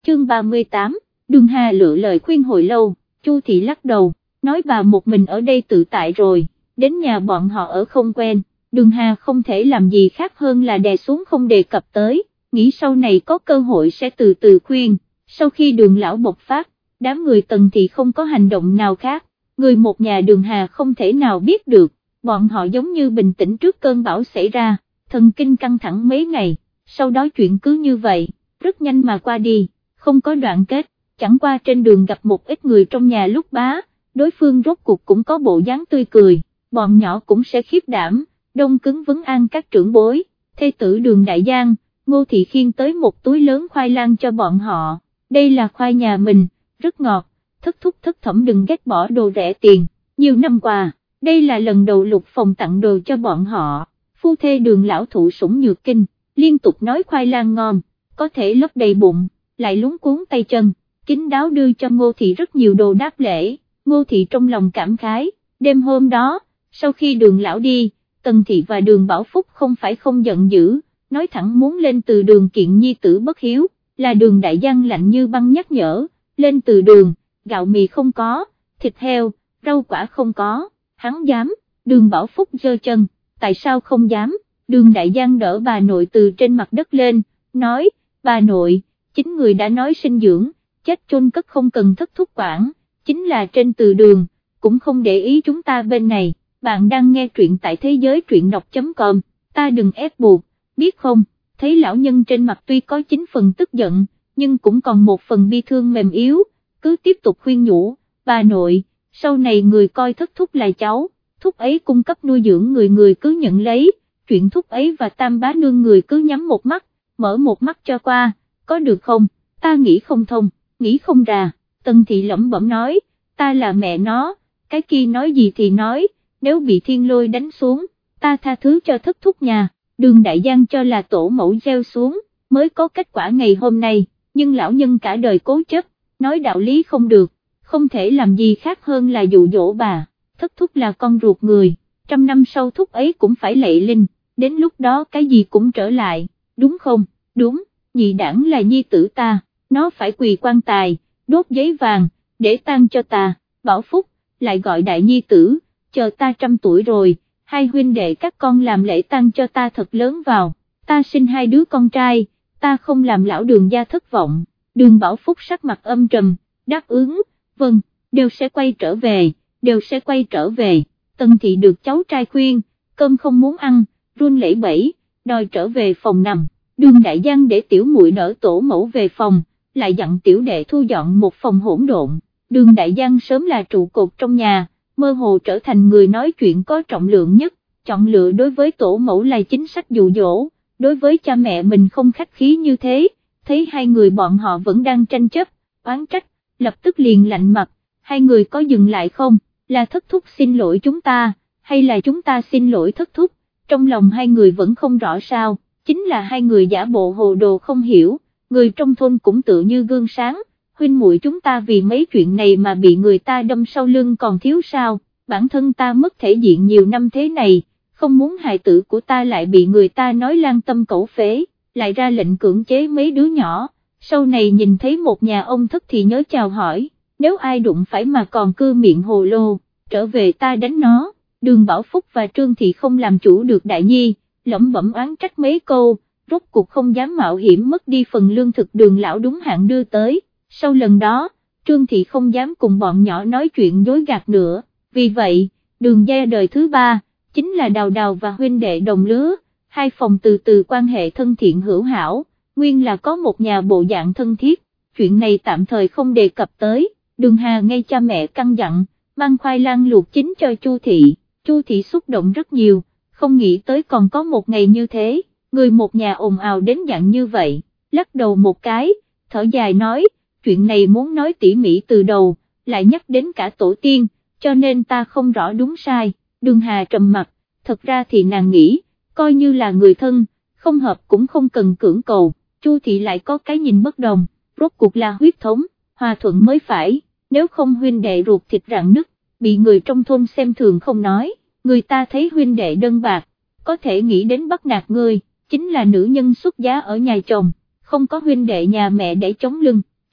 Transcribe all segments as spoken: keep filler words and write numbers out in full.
chương ba mươi tám, Đường Hà lựa lời khuyên hồi lâu, Chu Thị lắc đầu, nói bà một mình ở đây tự tại rồi, đến nhà bọn họ ở không quen, Đường Hà không thể làm gì khác hơn là đè xuống không đề cập tới, nghĩ sau này có cơ hội sẽ từ từ khuyên. Sau khi Đường lão bộc phát, đám người Tần Thị không có hành động nào khác, người một nhà Đường Hà không thể nào biết được, bọn họ giống như bình tĩnh trước cơn bão xảy ra, thần kinh căng thẳng mấy ngày, sau đó chuyện cứ như vậy, rất nhanh mà qua đi, không có đoạn kết, chẳng qua trên đường gặp một ít người trong nhà lúc bá, đối phương rốt cuộc cũng có bộ dáng tươi cười, bọn nhỏ cũng sẽ khiếp đảm, đông cứng vấn an các trưởng bối, thê tử Đường Đại Giang, Ngô Thị khiêng tới một túi lớn khoai lang cho bọn họ, đây là khoai nhà mình, rất ngọt, thất thúc thất thẩm đừng ghét bỏ đồ rẻ tiền, nhiều năm qua, đây là lần đầu Lục Phòng tặng đồ cho bọn họ, phu thê Đường lão thụ sủng nhược kinh, liên tục nói khoai lang ngon, có thể lấp đầy bụng, lại luống cuốn tay chân, kín đáo đưa cho Ngô Thị rất nhiều đồ đáp lễ, Ngô Thị trong lòng cảm khái, đêm hôm đó, sau khi Đường lão đi, Tần Thị và Đường Bảo Phúc không phải không giận dữ, nói thẳng muốn lên từ đường kiện nhi tử bất hiếu, là Đường Đại Giang lạnh như băng nhắc nhở, lên từ đường, gạo mì không có, thịt heo, rau quả không có, hắn dám, Đường Bảo Phúc giơ chân, tại sao không dám, Đường Đại Giang đỡ bà nội từ trên mặt đất lên, nói, bà nội, chính người đã nói sinh dưỡng, chết chôn cất không cần thất thúc quản, chính là trên từ đường, cũng không để ý chúng ta bên này, bạn đang nghe truyện tại thế giới truyện đọc.com, ta đừng ép buộc, biết không, thấy lão nhân trên mặt tuy có chín phần tức giận, nhưng cũng còn một phần bi thương mềm yếu, cứ tiếp tục khuyên nhủ, bà nội, sau này người coi thất thúc là cháu, thúc ấy cung cấp nuôi dưỡng người người cứ nhận lấy, chuyện thúc ấy và tam bá nương người cứ nhắm một mắt, mở một mắt cho qua, có được không, ta nghĩ không thông, nghĩ không ra, Tần Thị lẩm bẩm nói, ta là mẹ nó, cái kia nói gì thì nói, nếu bị thiên lôi đánh xuống, ta tha thứ cho thất thúc nhà, Đường Đại Giang cho là tổ mẫu gieo xuống, mới có kết quả ngày hôm nay, nhưng lão nhân cả đời cố chấp, nói đạo lý không được, không thể làm gì khác hơn là dụ dỗ bà, thất thúc là con ruột người, trăm năm sau thúc ấy cũng phải lạy linh, đến lúc đó cái gì cũng trở lại, đúng không, đúng, nhị đảng là nhi tử ta, nó phải quỳ quan tài, đốt giấy vàng, để tang cho ta, Bảo Phúc, lại gọi đại nhi tử, chờ ta trăm tuổi rồi, hai huynh đệ các con làm lễ tang cho ta thật lớn vào, ta sinh hai đứa con trai, ta không làm lão Đường gia thất vọng, Đường Bảo Phúc sắc mặt âm trầm, đáp ứng, vâng, đều sẽ quay trở về, đều sẽ quay trở về, Tần Thị được cháu trai khuyên, cơm không muốn ăn, run lẩy bẩy, đòi trở về phòng nằm, Đường Đại Giang để tiểu muội đỡ tổ mẫu về phòng, lại dặn tiểu đệ thu dọn một phòng hỗn độn, Đường Đại Giang sớm là trụ cột trong nhà, mơ hồ trở thành người nói chuyện có trọng lượng nhất, chọn lựa đối với tổ mẫu là chính sách dụ dỗ, đối với cha mẹ mình không khách khí như thế, thấy hai người bọn họ vẫn đang tranh chấp, oán trách, lập tức liền lạnh mặt, hai người có dừng lại không, là thất thúc xin lỗi chúng ta, hay là chúng ta xin lỗi thất thúc, trong lòng hai người vẫn không rõ sao, chính là hai người giả bộ hồ đồ không hiểu, người trong thôn cũng tự như gương sáng, huynh muội chúng ta vì mấy chuyện này mà bị người ta đâm sau lưng còn thiếu sao, bản thân ta mất thể diện nhiều năm thế này, không muốn hài tử của ta lại bị người ta nói lan tâm cẩu phế, lại ra lệnh cưỡng chế mấy đứa nhỏ, sau này nhìn thấy một nhà ông thất thì nhớ chào hỏi, nếu ai đụng phải mà còn cư miệng hồ lô, trở về ta đánh nó, Đường Bảo Phúc và Trương Thị không làm chủ được đại nhi, lẩm bẩm oán trách mấy câu, rốt cuộc không dám mạo hiểm mất đi phần lương thực Đường lão đúng hạn đưa tới. Sau lần đó, Trương Thị không dám cùng bọn nhỏ nói chuyện dối gạt nữa, vì vậy, Đường gia đời thứ ba, chính là Đào Đào và huynh đệ đồng lứa, hai phòng từ từ quan hệ thân thiện hữu hảo, nguyên là có một nhà bộ dạng thân thiết, chuyện này tạm thời không đề cập tới, Đường Hà ngay cha mẹ căn dặn, mang khoai lang luộc chín cho Chu Thị, Chu Thị xúc động rất nhiều, không nghĩ tới còn có một ngày như thế, người một nhà ồn ào đến dạng như vậy, lắc đầu một cái, thở dài nói, chuyện này muốn nói tỉ mỉ từ đầu, lại nhắc đến cả tổ tiên, cho nên ta không rõ đúng sai, Đường Hà trầm mặt, thật ra thì nàng nghĩ, coi như là người thân, không hợp cũng không cần cưỡng cầu, Chu Thị lại có cái nhìn bất đồng, rốt cuộc là huyết thống, hòa thuận mới phải, nếu không huynh đệ ruột thịt rạn nứt, bị người trong thôn xem thường không nói, người ta thấy huynh đệ đơn bạc, có thể nghĩ đến bắt nạt ngươi, chính là nữ nhân xuất giá ở nhà chồng, không có huynh đệ nhà mẹ để chống lưng,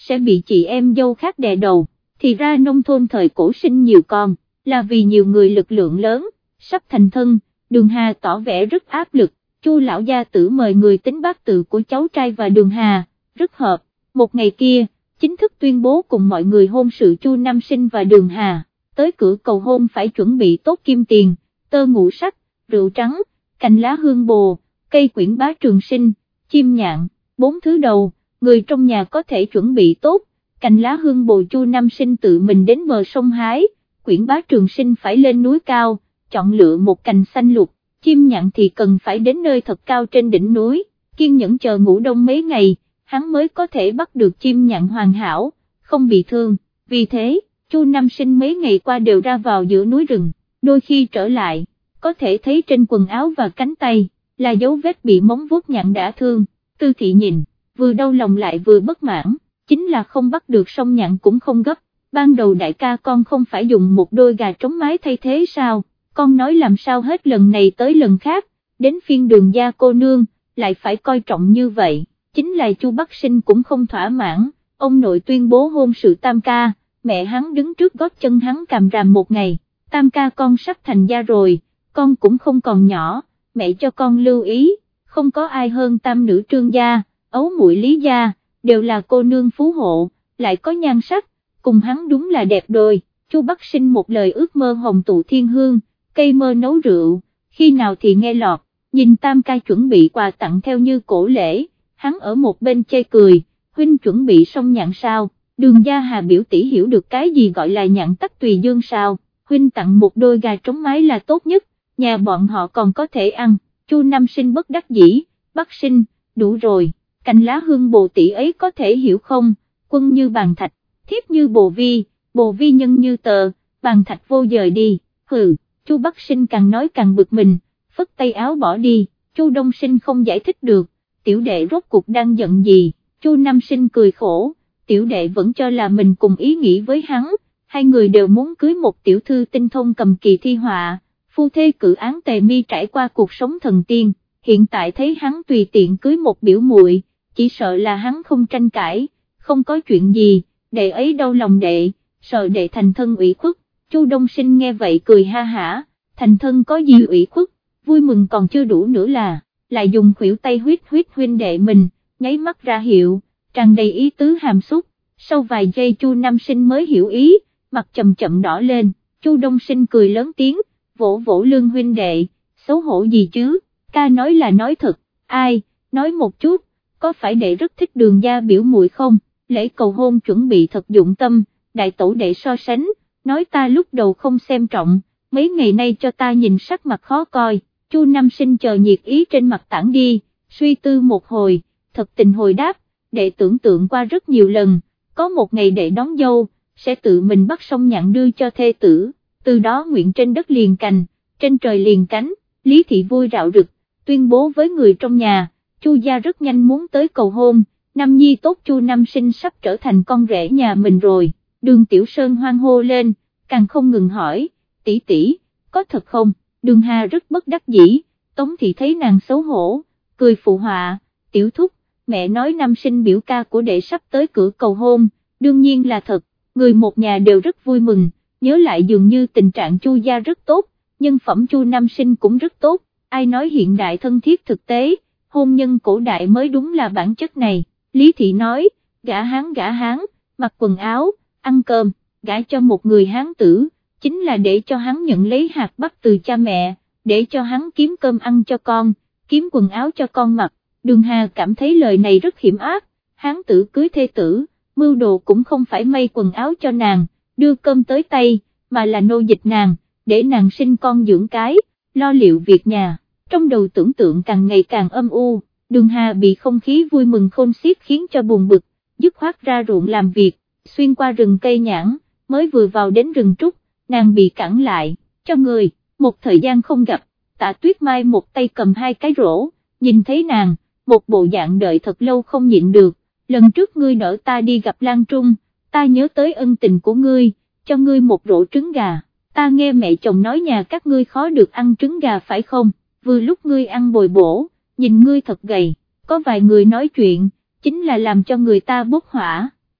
sẽ bị chị em dâu khác đè đầu, thì ra nông thôn thời cổ sinh nhiều con, là vì nhiều người lực lượng lớn, sắp thành thân, Đường Hà tỏ vẻ rất áp lực, Chu lão gia tử mời người tính bát tự của cháu trai và Đường Hà, rất hợp, một ngày kia, chính thức tuyên bố cùng mọi người hôn sự Chu Nam Sinh và Đường Hà, tới cửa cầu hôn phải chuẩn bị tốt kim tiền, tơ ngũ sắc, rượu trắng, cành lá hương bồ, cây quyển bá trường sinh, chim nhạn, bốn thứ đầu, người trong nhà có thể chuẩn bị tốt, cành lá hương bồ Chu Nam Sinh tự mình đến bờ sông hái, quyển bá trường sinh phải lên núi cao, chọn lựa một cành xanh lục, chim nhạn thì cần phải đến nơi thật cao trên đỉnh núi, kiên nhẫn chờ ngủ đông mấy ngày, hắn mới có thể bắt được chim nhạn hoàn hảo, không bị thương, vì thế, Chu Nam Sinh mấy ngày qua đều ra vào giữa núi rừng, đôi khi trở lại, có thể thấy trên quần áo và cánh tay, là dấu vết bị móng vuốt nhạn đã thương, Tư Thị nhìn, vừa đau lòng lại vừa bất mãn, chính là không bắt được song nhạn cũng không gấp, ban đầu đại ca con không phải dùng một đôi gà trống mái thay thế sao, con nói làm sao hết lần này tới lần khác, đến phiên Đường gia cô nương, lại phải coi trọng như vậy, chính là Chu Bắc Sinh cũng không thỏa mãn, ông nội tuyên bố hôn sự tam ca, mẹ hắn đứng trước gót chân hắn càm ràm một ngày, tam ca con sắp thành gia rồi, con cũng không còn nhỏ, mẹ cho con lưu ý, không có ai hơn tam nữ Trương gia, ấu muội Lý gia, đều là cô nương phú hộ, lại có nhan sắc, cùng hắn đúng là đẹp đôi, Chu Bắc Sinh một lời ước mơ hồng tụ thiên hương, cây mơ nấu rượu, khi nào thì nghe lọt, nhìn tam ca chuẩn bị quà tặng theo như cổ lễ, hắn ở một bên chê cười, huynh chuẩn bị xong nhạn sao, Đường gia Hà biểu tỷ hiểu được cái gì gọi là nhạn tắc tùy dương sao, huynh tặng một đôi gà trống mái là tốt nhất, nhà bọn họ còn có thể ăn, Chu Nam Sinh bất đắc dĩ, Bắc Sinh, đủ rồi, cành lá hương bồ tỷ ấy có thể hiểu không, quân như bàn thạch, thiếp như bồ vi, bồ vi nhân như tờ, bàn thạch vô dời đi, hừ, Chu Bắc Sinh càng nói càng bực mình, phất tay áo bỏ đi, Chu Đông Sinh không giải thích được, tiểu đệ rốt cuộc đang giận gì, Chu Nam Sinh cười khổ, tiểu đệ vẫn cho là mình cùng ý nghĩ với hắn, hai người đều muốn cưới một tiểu thư tinh thông cầm kỳ thi họa, phu thê cử án tề mi trải qua cuộc sống thần tiên, hiện tại thấy hắn tùy tiện cưới một biểu muội, chỉ sợ là hắn không tranh cãi, không có chuyện gì, đệ ấy đau lòng đệ, sợ đệ thành thân ủy khuất, Chu Đông Sinh nghe vậy cười ha hả, thành thân có gì ủy khuất, vui mừng còn chưa đủ nữa là, lại dùng khuỷu tay huyết huyết huynh đệ mình, nháy mắt ra hiệu, tràn đầy ý tứ hàm xúc, sau vài giây Chu Nam Sinh mới hiểu ý, mặt chậm chậm đỏ lên, Chu Đông Sinh cười lớn tiếng, vỗ vỗ lưng huynh đệ, xấu hổ gì chứ, ca nói là nói thật, ai, nói một chút, có phải đệ rất thích Đường gia biểu muội không, lễ cầu hôn chuẩn bị thật dụng tâm, đại tổ đệ so sánh, nói ta lúc đầu không xem trọng, mấy ngày nay cho ta nhìn sắc mặt khó coi, Chu Nam Sinh chờ nhiệt ý trên mặt tản đi, suy tư một hồi, thật tình hồi đáp, đệ tưởng tượng qua rất nhiều lần, có một ngày đệ đón dâu, sẽ tự mình bắt song nhạn đưa cho thê tử, từ đó nguyện trên đất liền cành, trên trời liền cánh, Lý Thị vui rạo rực, tuyên bố với người trong nhà, Chu gia rất nhanh muốn tới cầu hôn, Nam nhi tốt Chu Nam Sinh sắp trở thành con rể nhà mình rồi, Đường Tiểu Sơn hoan hô lên, càng không ngừng hỏi, tỷ tỷ, có thật không, Đường Hà rất bất đắc dĩ, Tống Thị thấy nàng xấu hổ, cười phụ họa, tiểu thúc, mẹ nói Nam Sinh biểu ca của đệ sắp tới cửa cầu hôn, đương nhiên là thật, người một nhà đều rất vui mừng, nhớ lại dường như tình trạng Chu gia rất tốt, nhân phẩm Chu Nam Sinh cũng rất tốt, ai nói hiện đại thân thiết thực tế, hôn nhân cổ đại mới đúng là bản chất này, Lý Thị nói, gả hán gả hán, mặc quần áo, ăn cơm, gả cho một người hán tử, chính là để cho hắn nhận lấy hạt bắp từ cha mẹ, để cho hắn kiếm cơm ăn cho con, kiếm quần áo cho con mặc, Đường Hà cảm thấy lời này rất hiểm ác, hán tử cưới thê tử, mưu đồ cũng không phải may quần áo cho nàng, đưa cơm tới tay, mà là nô dịch nàng, để nàng sinh con dưỡng cái, lo liệu việc nhà, trong đầu tưởng tượng càng ngày càng âm u, Đường Hà bị không khí vui mừng khôn xiết khiến cho buồn bực, dứt khoát ra ruộng làm việc, xuyên qua rừng cây nhãn, mới vừa vào đến rừng trúc, nàng bị cản lại, cho người, một thời gian không gặp, Tạ Tuyết Mai một tay cầm hai cái rổ, nhìn thấy nàng, một bộ dạng đợi thật lâu không nhịn được, lần trước ngươi đỡ ta đi gặp Lan Trung, ta nhớ tới ân tình của ngươi, cho ngươi một rổ trứng gà, ta nghe mẹ chồng nói nhà các ngươi khó được ăn trứng gà phải không, vừa lúc ngươi ăn bồi bổ, nhìn ngươi thật gầy, có vài người nói chuyện, chính là làm cho người ta bốc hỏa,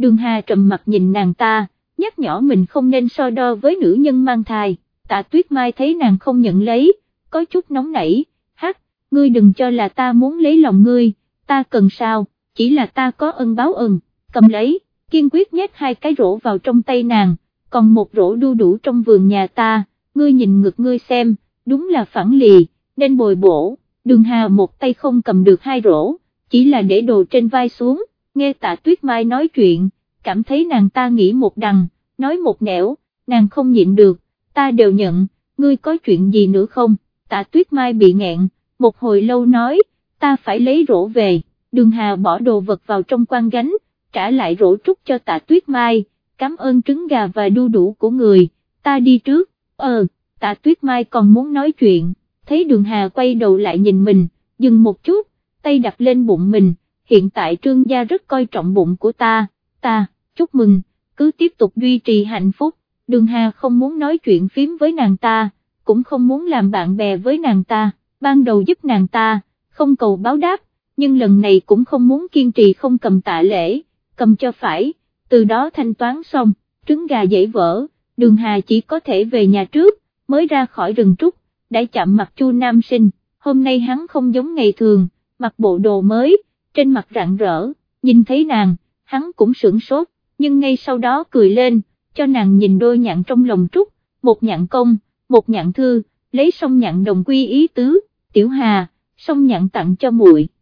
Đường Hà trầm mặt nhìn nàng ta, nhắc nhở mình không nên so đo với nữ nhân mang thai. Tạ Tuyết Mai thấy nàng không nhận lấy, có chút nóng nảy, hắc, ngươi đừng cho là ta muốn lấy lòng ngươi, ta cần sao, chỉ là ta có ân báo ân, cầm lấy, kiên quyết nhét hai cái rổ vào trong tay nàng, còn một rổ đu đủ trong vườn nhà ta, ngươi nhìn ngực ngươi xem, đúng là phẳng lì, nên bồi bổ. Đường Hà một tay không cầm được hai rổ, chỉ là để đồ trên vai xuống, nghe Tạ Tuyết Mai nói chuyện, cảm thấy nàng ta nghĩ một đằng, nói một nẻo, nàng không nhịn được, ta đều nhận, ngươi có chuyện gì nữa không? Tạ Tuyết Mai bị nghẹn, một hồi lâu nói, ta phải lấy rổ về. Đường Hà bỏ đồ vật vào trong quan gánh, trả lại rổ trúc cho Tạ Tuyết Mai, cảm ơn trứng gà và đu đủ của người, ta đi trước. Ờ, Tạ Tuyết Mai còn muốn nói chuyện, thấy Đường Hà quay đầu lại nhìn mình, dừng một chút, tay đặt lên bụng mình, hiện tại Trương gia rất coi trọng bụng của ta, ta, chúc mừng, cứ tiếp tục duy trì hạnh phúc. Đường Hà không muốn nói chuyện phím với nàng ta, cũng không muốn làm bạn bè với nàng ta, ban đầu giúp nàng ta, không cầu báo đáp, nhưng lần này cũng không muốn kiên trì không cầm tạ lễ, cầm cho phải, từ đó thanh toán xong, trứng gà dễ vỡ, Đường Hà chỉ có thể về nhà trước, mới ra khỏi rừng trúc, đã chạm mặt Chu Nam Sinh, hôm nay hắn không giống ngày thường, mặc bộ đồ mới, trên mặt rạng rỡ, nhìn thấy nàng, hắn cũng sửng sốt, nhưng ngay sau đó cười lên, cho nàng nhìn đôi nhạn trong lòng trúc, một nhạn công, một nhạn thư, lấy xong nhạn đồng quy ý tứ, Tiểu Hà, xong nhạn tặng cho muội.